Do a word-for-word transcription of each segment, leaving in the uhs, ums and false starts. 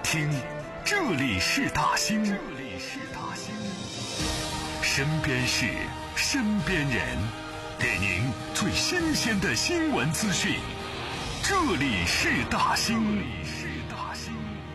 听，这里是大兴，这里是大兴，身边事，身边人，给您最新鲜的新闻资讯。这里是大兴，这里是大兴。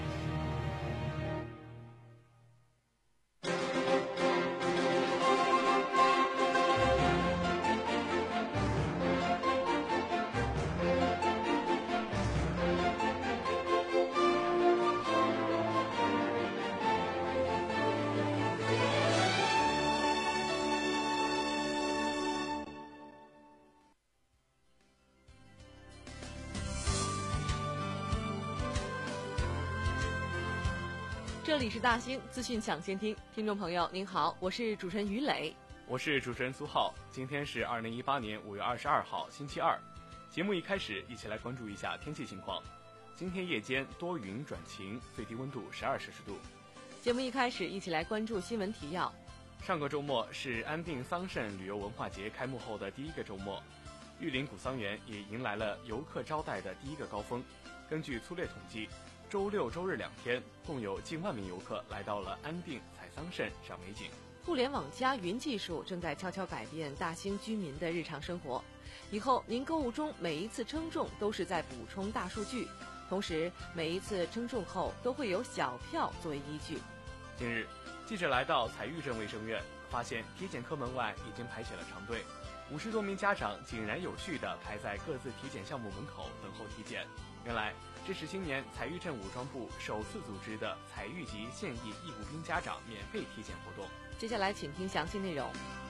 这里是大兴资讯抢先听，听众朋友您好，我是主持人于磊， 我是主持人苏浩。今天是二零一八年五月二十二号，星期二。节目一开始，一起来关注一下天气情况。今天夜间多云转晴，最低温度十二摄氏度。 节目一开始，一起来关注新闻提要。 上个周末是安定桑葚旅游文化节开幕后的第一个周末，玉林古桑园也迎来了游客招待的第一个高峰。根据粗略统计，周六周日两天，共有近万名游客来到了安定采桑葚赏美景。 互联网加云技术正在悄悄改变大兴居民的日常生活，以后您购物中每一次称重都是在补充大数据，同时每一次称重后都会有小票作为依据。 近日，记者来到采玉镇卫生院，发现体检科门外已经排起了长队，五十多名家长井然有序地排在各自体检项目门口等候体检。原来这是今年采玉镇武装部首次组织的采玉级现役义务兵家长免费体检活动。 接下来请听详细内容。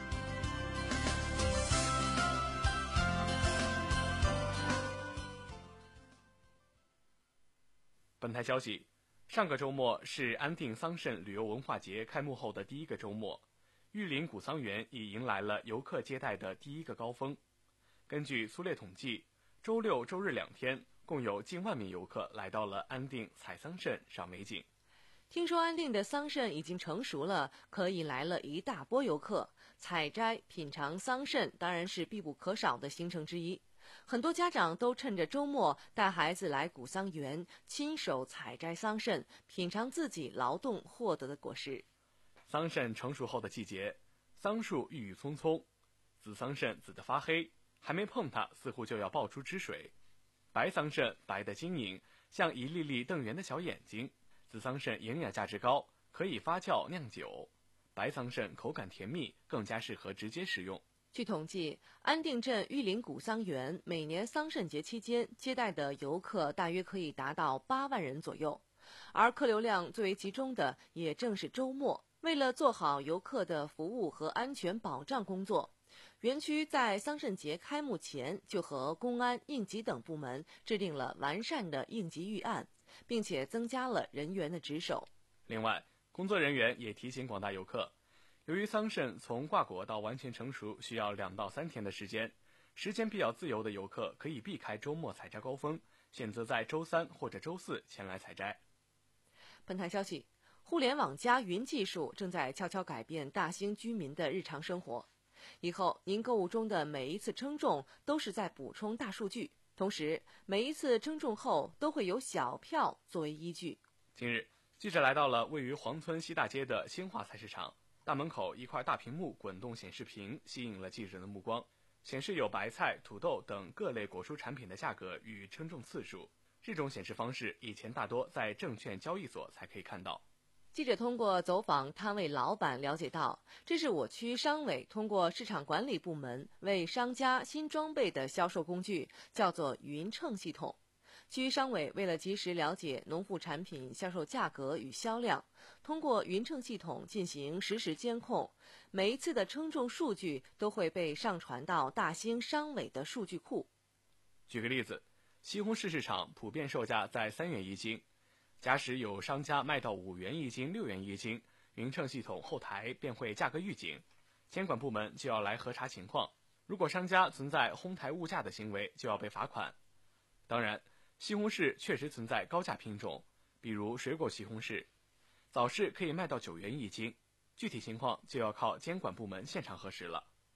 本台消息，上个周末是安定桑葚旅游文化节开幕后的第一个周末，玉林古桑园已迎来了游客接待的第一个高峰。根据粗略统计，周六周日两天，共有近万名游客来到了安定采桑葚赏美景。 听说安定的桑葚已经成熟了，可以来了一大波游客，采摘品尝桑葚当然是必不可少的行程之一。很多家长都趁着周末带孩子来古桑园，亲手采摘桑葚，品尝自己劳动获得的果实。 桑葚成熟后的季节，桑树郁郁葱葱，紫桑葚紫得发黑，还没碰它似乎就要爆出汁水。白桑葚白得晶莹，像一粒粒瞪圆的小眼睛。紫桑葚营养价值高，可以发酵酿酒。白桑葚口感甜蜜，更加适合直接食用。 据统计，安定镇玉林古桑园每年桑葚节期间接待的游客大约可以达到八万人左右，而客流量最为集中的也正是周末。为了做好游客的服务和安全保障工作，园区在桑葚节开幕前就和公安、应急等部门制定了完善的应急预案，并且增加了人员的值守。 另外，工作人员也提醒广大游客，由于桑葚从挂果到完全成熟需要两到三天的时间，时间比较自由的游客可以避开周末采摘高峰，选择在周三或者周四前来采摘。 本台消息，互联网加云技术正在悄悄改变大兴居民的日常生活，以后您购物中的每一次称重都是在补充大数据，同时每一次称重后都会有小票作为依据。 近日，记者来到了位于黄村西大街的兴化菜市场，大门口一块大屏幕滚动显示屏吸引了记者的目光，显示有白菜、土豆等各类果蔬产品的价格与称重次数。这种显示方式以前大多在证券交易所才可以看到。 记者通过走访摊位老板了解到，这是我区商委通过市场管理部门为商家新装备的销售工具，叫做云秤系统。区商委为了及时了解农副产品销售价格与销量，通过云秤系统进行实时监控，每一次的称重数据都会被上传到大兴商委的数据库。 举个例子，西红柿市场普遍售价在三元一斤，假使有商家卖到五元一斤、六元一斤，云秤系统后台便会价格预警，监管部门就要来核查情况。如果商家存在哄抬物价的行为，就要被罚款。当然，西红柿确实存在高价品种，比如水果西红柿，早市可以卖到九元一斤，具体情况就要靠监管部门现场核实了。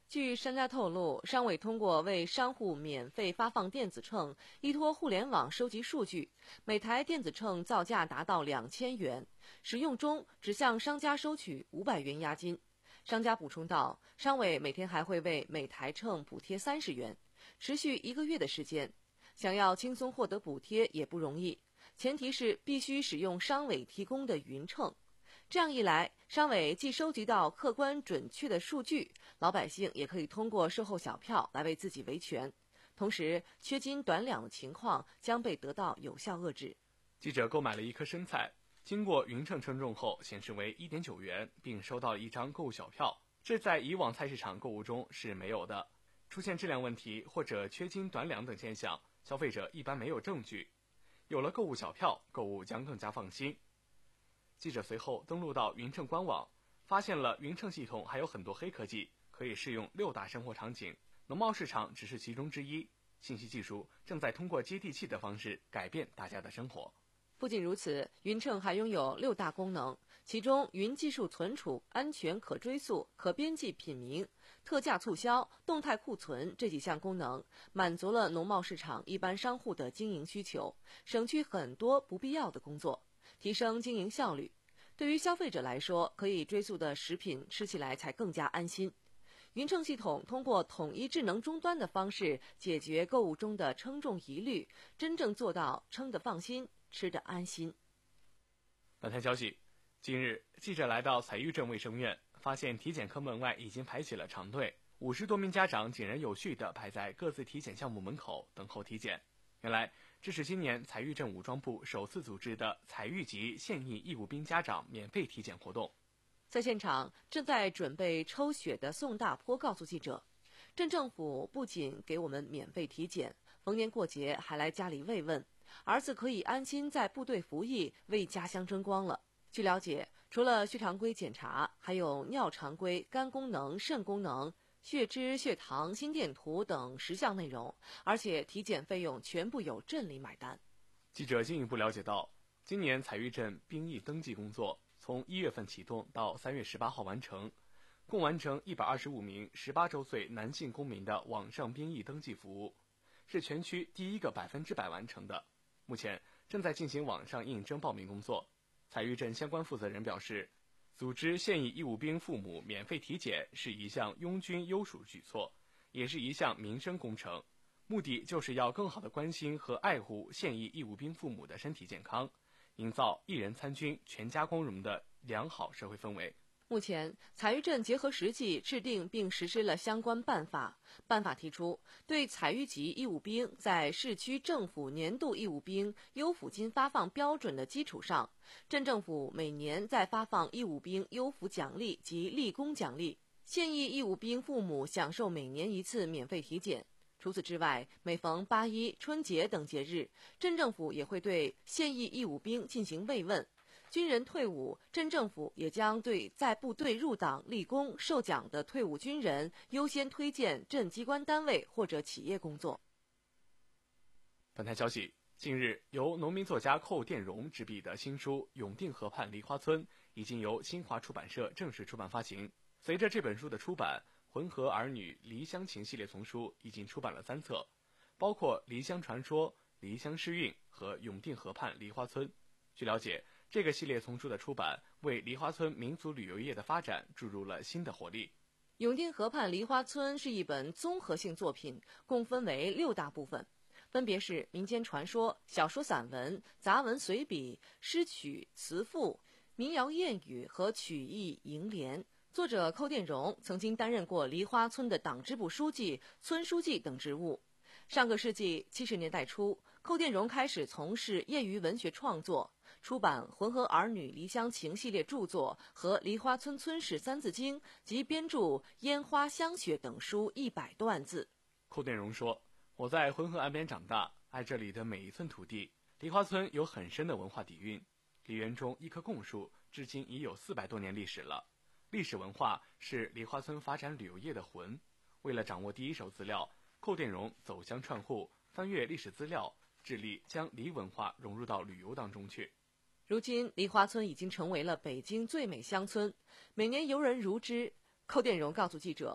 据商家透露，商委通过为商户免费发放电子秤，依托互联网收集数据，每台电子秤造价达到两千元，使用中只向商家收取五百元押金。商家补充道，商委每天还会为每台秤补贴三十元，持续一个月的时间。想要轻松获得补贴也不容易，前提是必须使用商委提供的云秤。这样一来，商委既收集到客观准确的数据，老百姓也可以通过售后小票来为自己维权，同时缺斤短两的情况将被得到有效遏制。 记者购买了一颗生菜，经过云秤称重后显示为 一点九元，并收到了一张购物小票，这在以往菜市场购物中是没有的。出现质量问题或者缺斤短两等现象，消费者一般没有证据，有了购物小票，购物将更加放心。记者随后登录到云秤官网，发现了云秤系统还有很多黑科技，可以适用六大生活场景，农贸市场只是其中之一。信息技术正在通过接地气的方式改变大家的生活。 不仅如此，云秤还拥有六大功能，其中云技术存储、安全可追溯、可编辑品名、特价促销、动态库存这几项功能，满足了农贸市场一般商户的经营需求，省去很多不必要的工作，提升经营效率。对于消费者来说，可以追溯的食品吃起来才更加安心。云秤系统通过统一智能终端的方式解决购物中的称重疑虑，真正做到称得放心，吃得安心。 本台消息，近日记者来到采育镇卫生院，发现体检科门外已经排起了长队，五十多名家长井然有序地排在各自体检项目门口等候体检。原来这是今年采育镇武装部首次组织的采育级现役义务兵家长免费体检活动。 在现场正在准备抽血的宋大坡告诉记者，镇政府不仅给我们免费体检，逢年过节还来家里慰问，儿子可以安心在部队服役，为家乡争光了。据了解，除了血常规检查，还有尿常规、肝功能、肾功能、血脂、血糖、心电图等十项内容，而且体检费用全部由镇里买单。 记者进一步了解到，今年采育镇兵役登记工作从一月份启动到三月十八号完成，共完成一百二十五名十八周岁男性公民的网上兵役登记服务，是全区第一个百分之百完成的。目前正在进行网上应征报名工作。采育镇相关负责人表示，组织现役义务兵父母免费体检是一项拥军优属举措，也是一项民生工程，目的就是要更好地关心和爱护现役义务兵父母的身体健康，营造一人参军全家光荣的良好社会氛围。 目前，采育镇结合实际制定并实施了相关办法。办法提出，对采育级义务兵在市区政府年度义务兵优抚金发放标准的基础上，镇政府每年再发放义务兵优抚奖励及立功奖励，现役义务兵父母享受每年一次免费体检。除此之外，每逢八一、春节等节日，镇政府也会对现役义务兵进行慰问。军人退伍，镇政府也将对在部队入党立功受奖的退伍军人优先推荐镇机关单位或者企业工作。 本台消息，近日由农民作家寇殿荣执笔的新书《永定河畔梨花村》已经由新华出版社正式出版发行。随着这本书的出版，浑河儿女离乡情系列丛书已经出版了三册，包括离乡传说、离乡诗韵和永定河畔梨花村。据了解，这个系列丛书的出版为梨花村民族旅游业的发展注入了新的活力。 永定河畔梨花村是一本综合性作品，共分为六大部分，分别是民间传说、小说散文、杂文随笔、诗曲词赋、民谣谚语和曲艺楹联。作者寇殿荣曾经担任过梨花村的党支部书记、村书记等职务。上个世纪七十年代初，寇殿荣开始从事业余文学创作，出版《浑河儿女离乡情》系列著作和《梨花村村史三字经》及编著《烟花香雪》等书一百多万字。 寇殿荣说，我在浑河岸边长大，爱这里的每一寸土地。梨花村有很深的文化底蕴，梨园中一棵贡树至今已有四百多年历史了。历史文化是梨花村发展旅游业的魂。为了掌握第一手资料，寇殿荣走乡串户，翻阅历史资料，致力将梨文化融入到旅游当中去。 如今，梨花村已经成为了北京最美乡村，每年游人如织。寇殿荣告诉记者，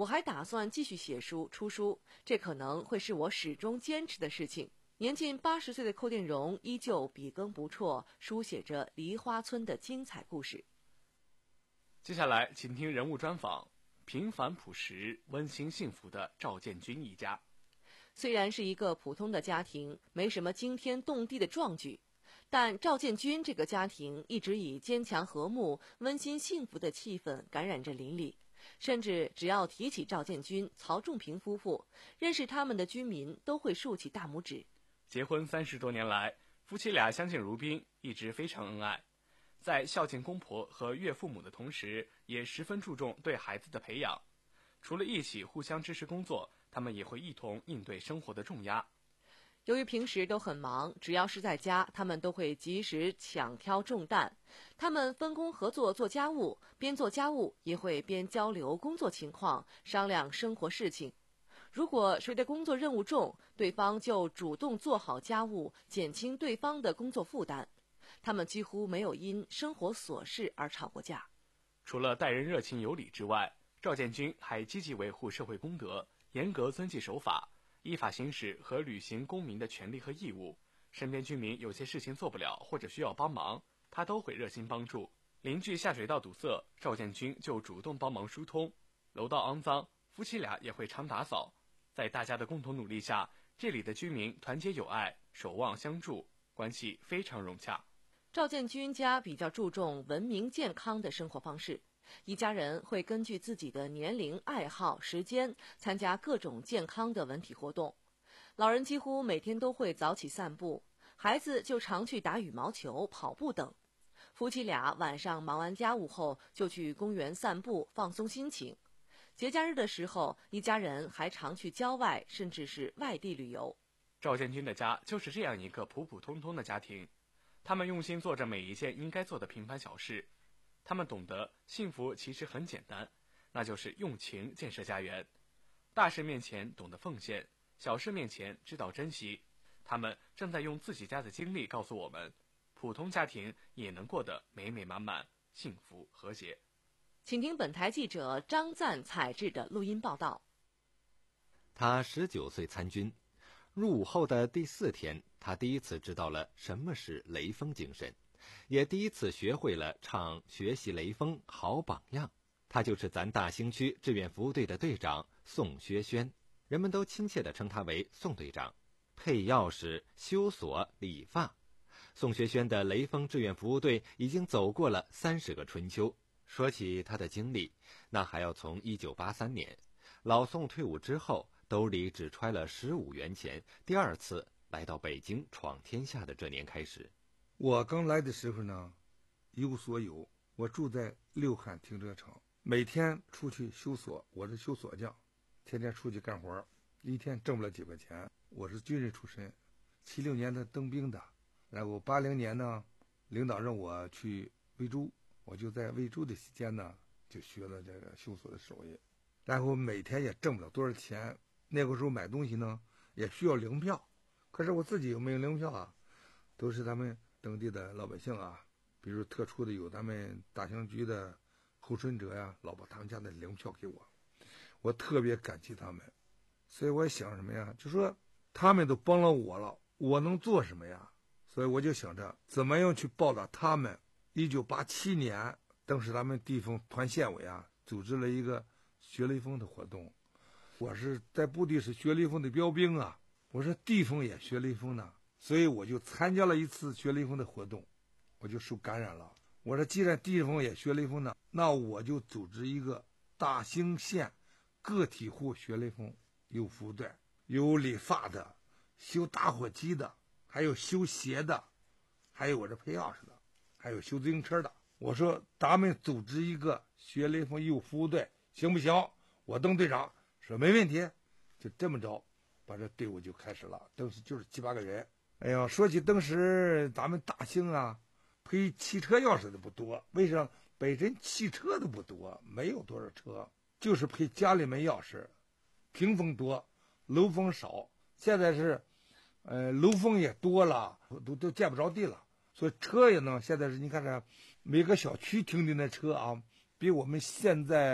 我还打算继续写书出书，这可能会是我始终坚持的事情。年近八十岁的寇殿荣依旧笔耕不辍，书写着梨花村的精彩故事。 接下来请听人物专访，平凡朴实、温馨幸福的赵建军一家。 虽然是一个普通的家庭，没什么惊天动地的壮举，但赵建军这个家庭一直以坚强和睦、温馨幸福的气氛感染着邻里，甚至只要提起赵建军、曹仲平夫妇，认识他们的居民都会竖起大拇指。 结婚三十多年来，夫妻俩相敬如宾，一直非常恩爱。在孝敬公婆和岳父母的同时，也十分注重对孩子的培养。除了一起互相支持工作，他们也会一同应对生活的重压。 由于平时都很忙，只要是在家，他们都会及时抢挑重担。他们分工合作做家务，边做家务也会边交流工作情况，商量生活事情。如果谁的工作任务重，对方就主动做好家务，减轻对方的工作负担。他们几乎没有因生活琐事而吵过架。 除了待人热情有礼之外，赵建军还积极维护社会公德，严格遵纪守法，依法行使和履行公民的权利和义务。身边居民有些事情做不了或者需要帮忙，他都会热心帮助。邻居下水道堵塞，赵建军就主动帮忙疏通。楼道肮脏，夫妻俩也会常打扫。在大家的共同努力下，这里的居民团结友爱，守望相助，关系非常融洽。 赵建军家比较注重文明健康的生活方式，一家人会根据自己的年龄、爱好、时间参加各种健康的文体活动。老人几乎每天都会早起散步，孩子就常去打羽毛球、跑步等。夫妻俩晚上忙完家务后就去公园散步放松心情。节假日的时候，一家人还常去郊外甚至是外地旅游。 赵建军的家就是这样一个普普通通的家庭，他们用心做着每一件应该做的平凡小事。他们懂得幸福其实很简单，那就是用情建设家园。大事面前懂得奉献，小事面前知道珍惜。他们正在用自己家的经历告诉我们，普通家庭也能过得美美满满、幸福和谐。 请听本台记者张赞采制的录音报道。 他十九岁参军，入伍后的第四天，他第一次知道了什么是雷锋精神，也第一次学会了唱学习雷锋好榜样。他就是咱大兴区志愿服务队的队长宋学轩，人们都亲切地称他为宋队长。配钥匙、修锁、理发，宋学轩的雷锋志愿服务队已经走过了三十个春秋。说起他的经历，那还要从一九八三年老宋退伍之后，兜里只揣了十五元钱，第二次来到北京闯天下的这年开始。 我刚来的时候呢，一无所有，我住在六汉停车场，每天出去修锁，我是修锁匠，天天出去干活，一天挣不了几块钱。我是军人出身，七六年的当兵的，然后八零年呢，领导让我去惠州，我就在惠州的期间呢，就学了这个修锁的手艺，然后每天也挣不了多少钱。那个时候买东西呢，也需要粮票，可是我自己又没有粮票啊，都是他们当地的老百姓啊，比如特殊的有咱们大兴局的候审者呀，老把他们家的粮票给我，我特别感激他们。所以我想什么呀，就说他们都帮了我了，我能做什么呀？所以我就想着怎么样去报答他们。一九八七年，当时咱们地方团县委啊，组织了一个学雷锋的活动。我是在部队是学雷锋的标兵啊，我说地方也学雷锋呢，所以我就参加了一次学雷锋的活动，我就受感染了。我说既然地方也学雷锋呢，那我就组织一个大兴县个体户学雷锋，有服务队，有理发的，修打火机的，还有修鞋的，还有我这配钥匙的，还有修自行车的。我说咱们组织一个学雷锋义务服务队行不行？我当队长说没问题。就这么着把这队伍就开始了，当时就是七八个人。哎呀，说起当时咱们大兴啊，配汽车钥匙的不多，为啥？本身汽车都不多，没有多少车，就是配家里面钥匙。屏风多，楼房少。现在是呃楼房也多了，都都见不着地了，所以车也呢，现在是你看这每个小区停的那车啊，比我们现在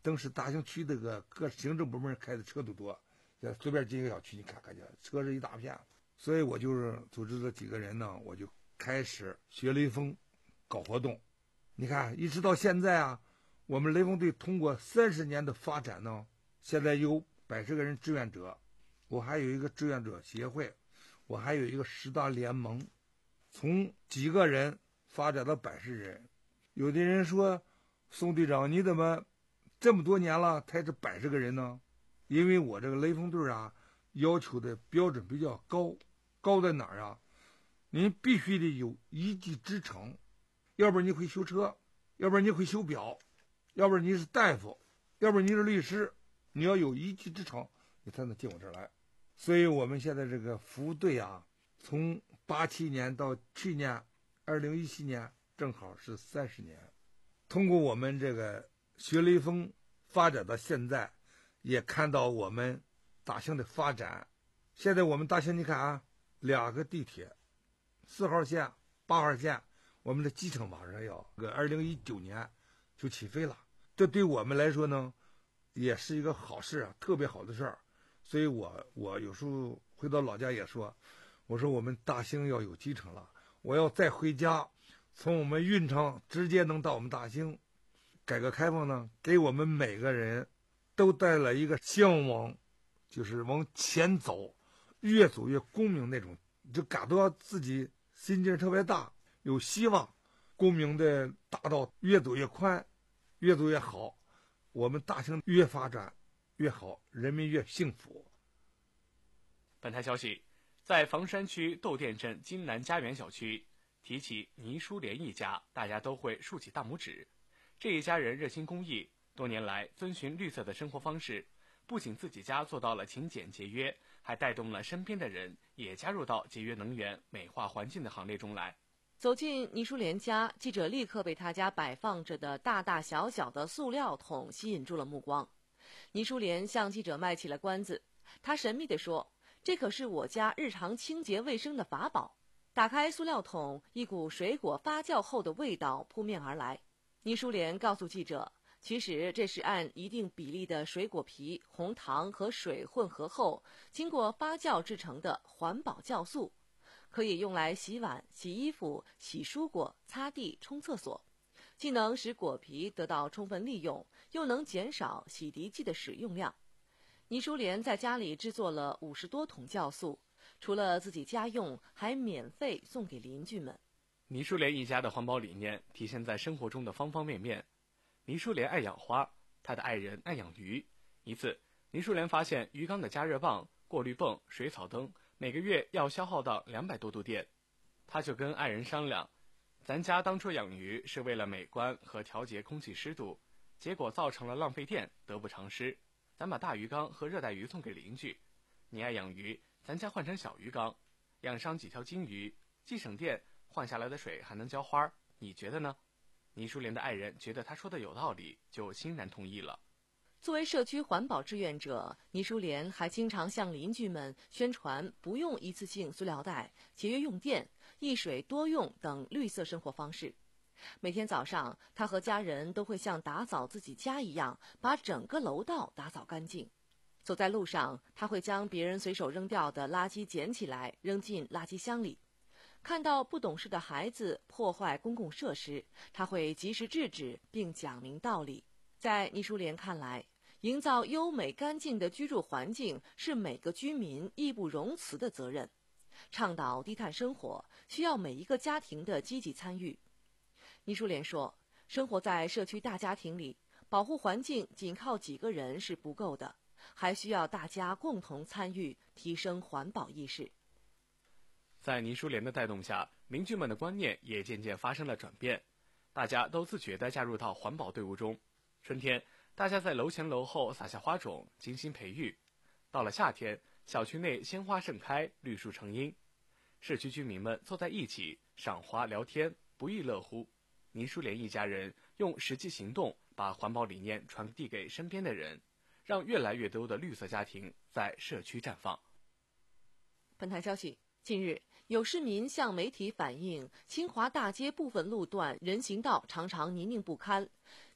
当时大兴区这个各行政部门开的车都多，随便进一个小区你看看去，车是一大片。所以我就是组织了几个人呢，我就开始学雷锋搞活动。你看一直到现在啊，我们雷锋队通过三十年的发展呢，现在有百十个人志愿者，我还有一个志愿者协会，我还有一个十大联盟，从几个人发展到百十人。有的人说，宋队长你怎么这么多年了才是百十个人呢？因为我这个雷锋队啊，要求的标准比较高。高在哪儿啊？您必须得有一技之长，要不然你会修车，要不然你会修表，要不然你是大夫，要不然你是律师，你要有一技之长，你才能进我这儿来。所以我们现在这个服务队啊，从八七年到去年二零一七年，正好是三十年。通过我们这个学雷锋发展到现在，也看到我们大兴的发展。现在我们大兴你看啊，两个地铁，四号线、八号线，我们的机场马上要个二零一九年就起飞了。这对我们来说呢，也是一个好事啊，特别好的事儿。所以我我有时候回到老家也说，我说我们大兴要有机场了，我要再回家，从我们运城直接能到我们大兴。改革开放呢，给我们每个人都带来一个向往，就是往前走。越走越光明那种，就感到自己心劲特别大，有希望，光明的大道越走越宽，越走越好，我们大兴越发展越好，人民越幸福。 本台消息，在房山区窦店镇金南家园小区，提起倪淑莲一家，大家都会竖起大拇指。这一家人热心公益，多年来遵循绿色的生活方式，不仅自己家做到了勤俭节约，还带动了身边的人也加入到节约能源、美化环境的行列中来。 走进倪淑莲家，记者立刻被他家摆放着的大大小小的塑料桶吸引住了目光。倪淑莲向记者卖起了关子，她神秘地说：“这可是我家日常清洁卫生的法宝。”打开塑料桶，一股水果发酵后的味道扑面而来。倪淑莲告诉记者，其实这是按一定比例的水果皮、红糖和水混合后，经过发酵制成的环保酵素，可以用来洗碗、洗衣服、洗蔬果、擦地、冲厕所，既能使果皮得到充分利用，又能减少洗涤剂的使用量。倪淑莲在家里制作了五十多桶酵素，除了自己家用，还免费送给邻居们。 倪淑莲一家的环保理念体现在生活中的方方面面。倪淑莲爱养花，她的爱人爱养鱼。一次，倪淑莲发现鱼缸的加热棒、过滤泵、水草灯每个月要消耗到两百多度电，她就跟爱人商量，咱家当初养鱼是为了美观和调节空气湿度，结果造成了浪费电，得不偿失。咱把大鱼缸和热带鱼送给邻居，你爱养鱼，咱家换成小鱼缸，养上几条金鱼，既省电，换下来的水还能浇花，你觉得呢？倪淑莲的爱人觉得他说的有道理，就欣然同意了。 作为社区环保志愿者，倪淑莲还经常向邻居们宣传不用一次性塑料袋、节约用电、一水多用等绿色生活方式。每天早上，她和家人都会像打扫自己家一样，把整个楼道打扫干净。走在路上，她会将别人随手扔掉的垃圾捡起来，扔进垃圾箱里。看到不懂事的孩子破坏公共设施，他会及时制止并讲明道理。在倪淑莲看来，营造优美干净的居住环境是每个居民义不容辞的责任。倡导低碳生活，需要每一个家庭的积极参与。倪淑莲说，生活在社区大家庭里，保护环境仅靠几个人是不够的，还需要大家共同参与，提升环保意识。 在倪淑莲的带动下，邻居们的观念也渐渐发生了转变，大家都自觉地加入到环保队伍中。春天，大家在楼前楼后撒下花种，精心培育。到了夏天，小区内鲜花盛开，绿树成荫，社区居民们坐在一起赏花聊天，不亦乐乎。倪淑莲一家人用实际行动把环保理念传递给身边的人，让越来越多的绿色家庭在社区绽放。 本台消息，近日，有市民向媒体反映，清华大街部分路段人行道常常泥泞不堪，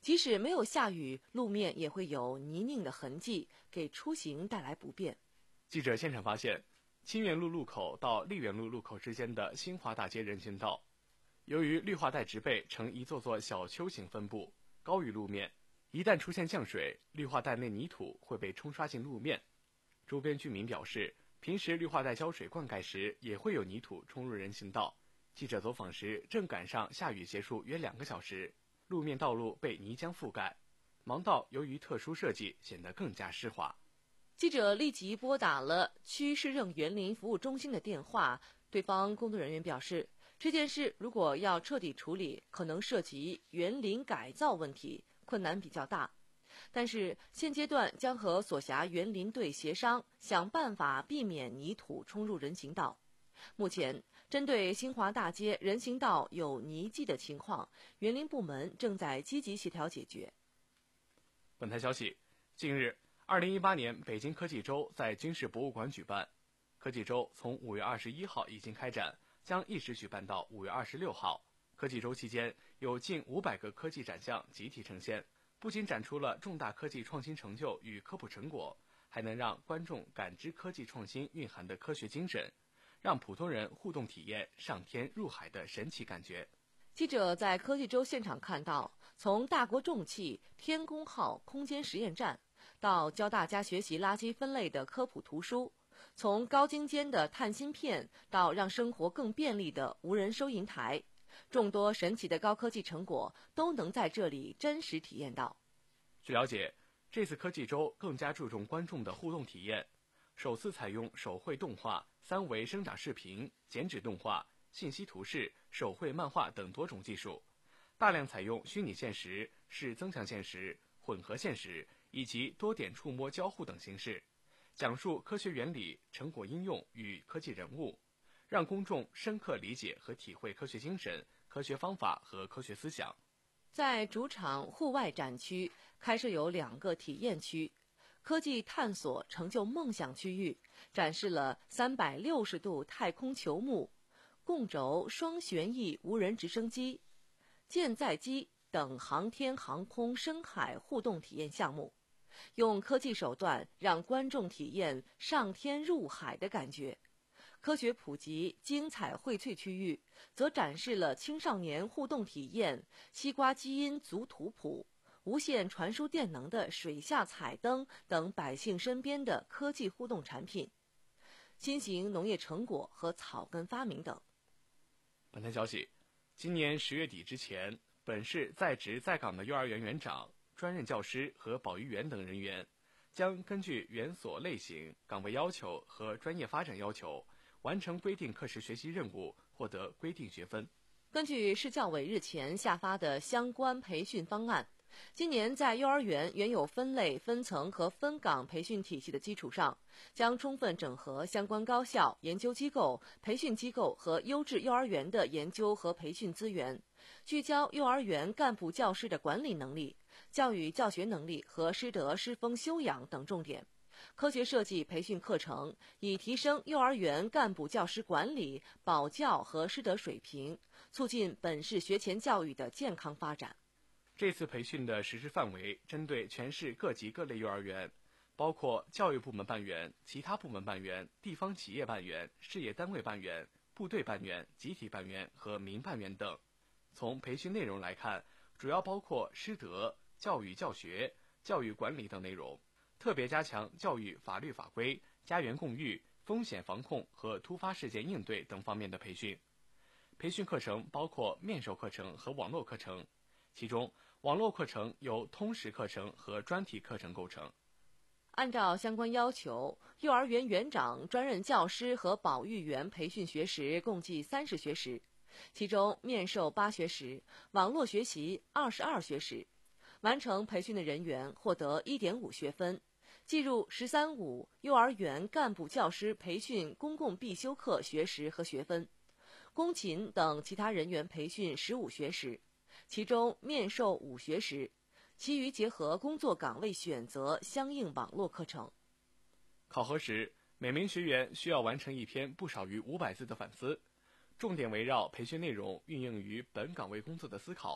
即使没有下雨，路面也会有泥泞的痕迹，给出行带来不便。 记者现场发现，清源路路口到丽园路路口之间的新华大街人行道，由于绿化带植被呈一座座小丘形分布，高于路面，一旦出现降水，绿化带内泥土会被冲刷进路面。周边居民表示，平时绿化带浇水灌溉时也会有泥土冲入人行道。记者走访时正赶上下雨结束约两个小时，路面道路被泥浆覆盖，盲道由于特殊设计显得更加湿滑。 记者立即拨打了区市政园林服务中心的电话，对方工作人员表示，这件事如果要彻底处理，可能涉及园林改造问题，困难比较大。但是现阶段将和所辖园林队协商，想办法避免泥土冲入人行道。目前，针对新华大街人行道有泥迹的情况，园林部门正在积极协调解决。 本台消息，近日二零一八年北京科技周在军事博物馆举办。科技周从五月二十一号已经开展，将一直举办到五月二十六号。科技周期间，有近五百个科技展项集体呈现，不仅展出了重大科技创新成就与科普成果，还能让观众感知科技创新蕴含的科学精神，让普通人互动体验上天入海的神奇感觉。 记者在科技周现场看到，从大国重器天宫号空间实验站到教大家学习垃圾分类的科普图书，从高精尖的碳芯片到让生活更便利的无人收银台，众多神奇的高科技成果都能在这里真实体验到。 据了解，这次科技周更加注重观众的互动体验，首次采用手绘动画、三维生长视频、剪纸动画、信息图示、手绘漫画等多种技术，大量采用虚拟现实、视增强现实、混合现实以及多点触摸交互等形式，讲述科学原理、成果应用与科技人物，让公众深刻理解和体会科学精神、科学方法和科学思想。 在主场户外展区开设有两个体验区，科技探索成就梦想区域展示了三百六十度太空球幕、共轴双旋翼无人直升机、舰载机等航天航空深海互动体验项目，用科技手段让观众体验上天入海的感觉。科学普及精彩荟萃区域则展示了青少年互动体验西瓜基因组图谱、无线传输电能的水下彩灯等百姓身边的科技互动产品、新型农业成果和草根发明等。 本台消息，今年十月底之前，本市在职在岗的幼儿园园长、专任教师和保育员等人员，将根据园所类型、岗位要求和专业发展要求，完成规定课时学习任务，获得规定学分。 根据市教委日前下发的相关培训方案，今年在幼儿园原有分类、分层和分岗培训体系的基础上，将充分整合相关高校、研究机构、培训机构和优质幼儿园的研究和培训资源，聚焦幼儿园干部教师的管理能力、教育教学能力和师德师风修养等重点，科学设计培训课程，以提升幼儿园干部教师管理、保教和师德水平，促进本市学前教育的健康发展。 这次培训的实施范围针对全市各级各类幼儿园，包括教育部门办园、其他部门办园、地方企业办园、事业单位办园、部队办园、集体办园和民办园等。从培训内容来看，主要包括师德、教育教学、教育管理等内容，特别加强教育法律法规、家园共育、风险防控和突发事件应对等方面的培训。培训课程包括面授课程和网络课程，其中网络课程由通识课程和专题课程构成。 按照相关要求，幼儿园园长、专任教师和保育员培训学时共计三十学时，其中面授八学时，网络学习二十二学时。完成培训的人员获得 一点五 学分，计入“十三五”幼儿园干部教师培训公共必修课学时和学分，工勤等其他人员培训十五学时，其中面授五学时，其余结合工作岗位选择相应网络课程。 考核时，每名学员需要完成一篇不少于五百字的反思，重点围绕培训内容运用于本岗位工作的思考，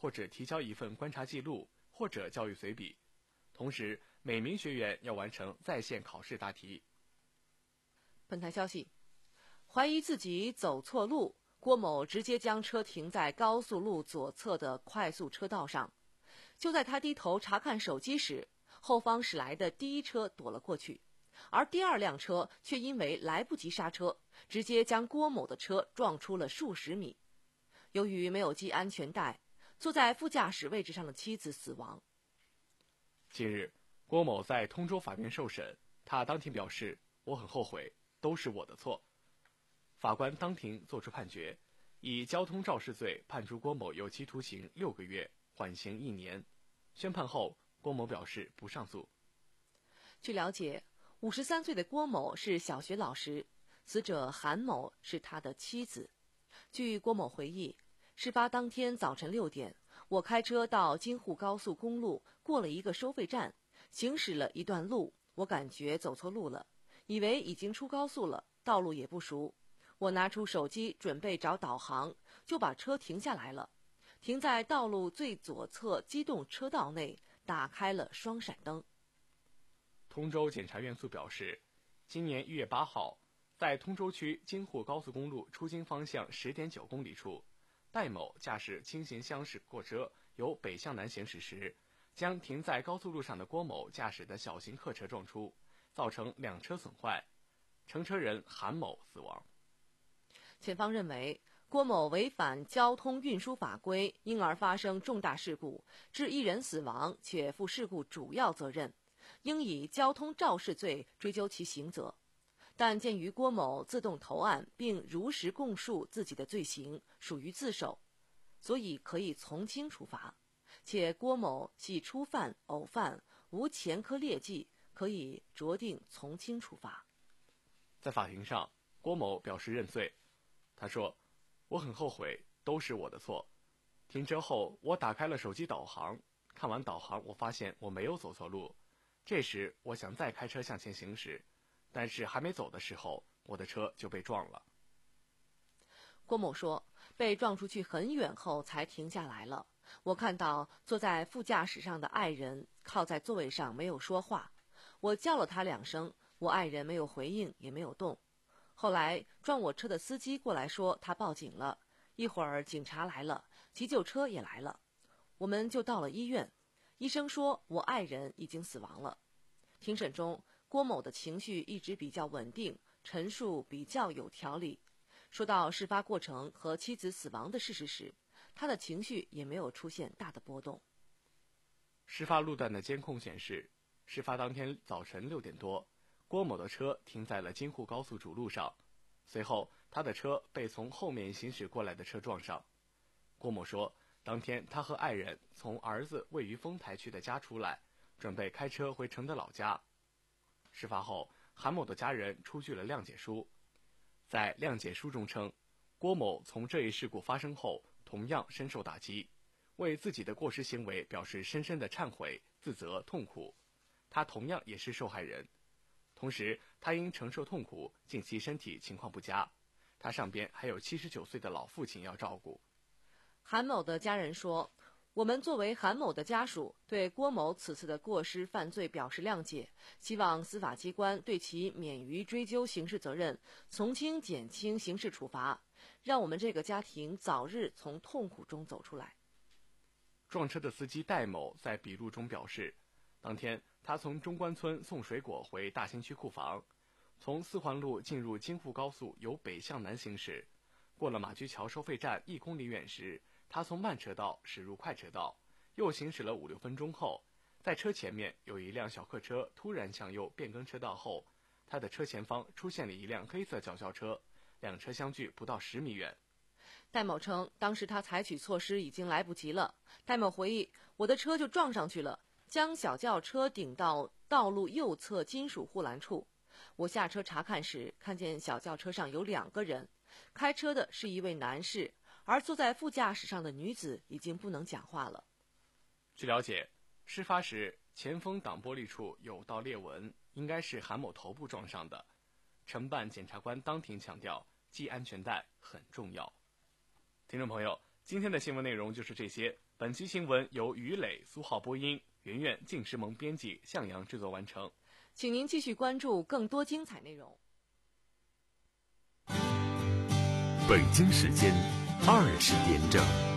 或者提交一份观察记录，或者教育随笔。同时，每名学员要完成在线考试答题。 本台消息，怀疑自己走错路，郭某直接将车停在高速路左侧的快速车道上。就在他低头查看手机时，后方驶来的第一车躲了过去，而第二辆车却因为来不及刹车，直接将郭某的车撞出了数十米。由于没有系安全带，坐在副驾驶位置上的妻子死亡。 近日，郭某在通州法院受审，他当庭表示：“我很后悔，都是我的错。”法官当庭作出判决，以交通肇事罪判处郭某有期徒刑六个月，缓刑一年。宣判后，郭某表示不上诉。 据了解，五十三岁的郭某是小学老师，死者韩某是他的妻子。据郭某回忆，事发当天早晨六点，我开车到京沪高速公路，过了一个收费站，行驶了一段路，我感觉走错路了，以为已经出高速了，道路也不熟。我拿出手机准备找导航，就把车停下来了，停在道路最左侧机动车道内，打开了双闪灯。 通州检察院诉表示，今年一月八号，在通州区京沪高速公路出京方向 十点九公里处，戴某驾驶轻型厢式货车由北向南行驶时，将停在高速路上的郭某驾驶的小型客车撞出，造成两车损坏，乘车人韩某死亡。 检方认为，郭某违反交通运输法规，因而发生重大事故，致一人死亡，且负事故主要责任，应以交通肇事罪追究其刑责。但鉴于郭某自动投案并如实供述自己的罪行，属于自首，所以可以从轻处罚。且郭某系初犯、偶犯，无前科劣迹，可以酌定从轻处罚。 在法庭上，郭某表示认罪。他说：“我很后悔，都是我的错。停车后，我打开了手机导航，看完导航，我发现我没有走错路。这时，我想再开车向前行驶，但是还没走的时候，我的车就被撞了。” 郭某说，被撞出去很远后才停下来了。我看到坐在副驾驶上的爱人靠在座位上没有说话，我叫了他两声，我爱人没有回应，也没有动。后来撞我车的司机过来说他报警了，一会儿警察来了，急救车也来了，我们就到了医院。医生说我爱人已经死亡了。庭审中，郭某的情绪一直比较稳定，陈述比较有条理。说到事发过程和妻子死亡的事实时，他的情绪也没有出现大的波动。 事发路段的监控显示，事发当天早晨六点多，郭某的车停在了京沪高速主路上，随后他的车被从后面行驶过来的车撞上。郭某说，当天他和爱人从儿子位于丰台区的家出来，准备开车回承德老家。事发后，韩某的家人出具了谅解书，在谅解书中称，郭某从这一事故发生后同样深受打击，为自己的过失行为表示深深的忏悔、自责、痛苦。他同样也是受害人，同时他因承受痛苦，近期身体情况不佳，他上边还有七十九岁的老父亲要照顾。 韩某的家人说，我们作为韩某的家属，对郭某此次的过失犯罪表示谅解，希望司法机关对其免于追究刑事责任，从轻减轻刑事处罚，让我们这个家庭早日从痛苦中走出来。 撞车的司机戴某在笔录中表示，当天他从中关村送水果回大兴区库房，从四环路进入京沪高速由北向南行驶，过了马驹桥收费站一公里远时，他从慢车道驶入快车道，又行驶了五六分钟后，在车前面有一辆小客车突然向右变更车道后，他的车前方出现了一辆黑色脚轿车，两车相距不到十米远。 戴某称，当时他采取措施已经来不及了。戴某回忆，我的车就撞上去了，将小轿车顶到道路右侧金属护栏处。我下车查看时，看见小轿车上有两个人，开车的是一位男士，而坐在副驾驶上的女子已经不能讲话了。 据了解，事发时前风挡玻璃处有道裂纹，应该是韩某头部撞上的。承办检察官当庭强调，系安全带很重要。听众朋友， 今天的新闻内容就是这些。本期新闻由于磊、苏浩播音，圆圆、静时萌编辑，向阳制作完成。 请您继续关注更多精彩内容。 北京时间二十点整。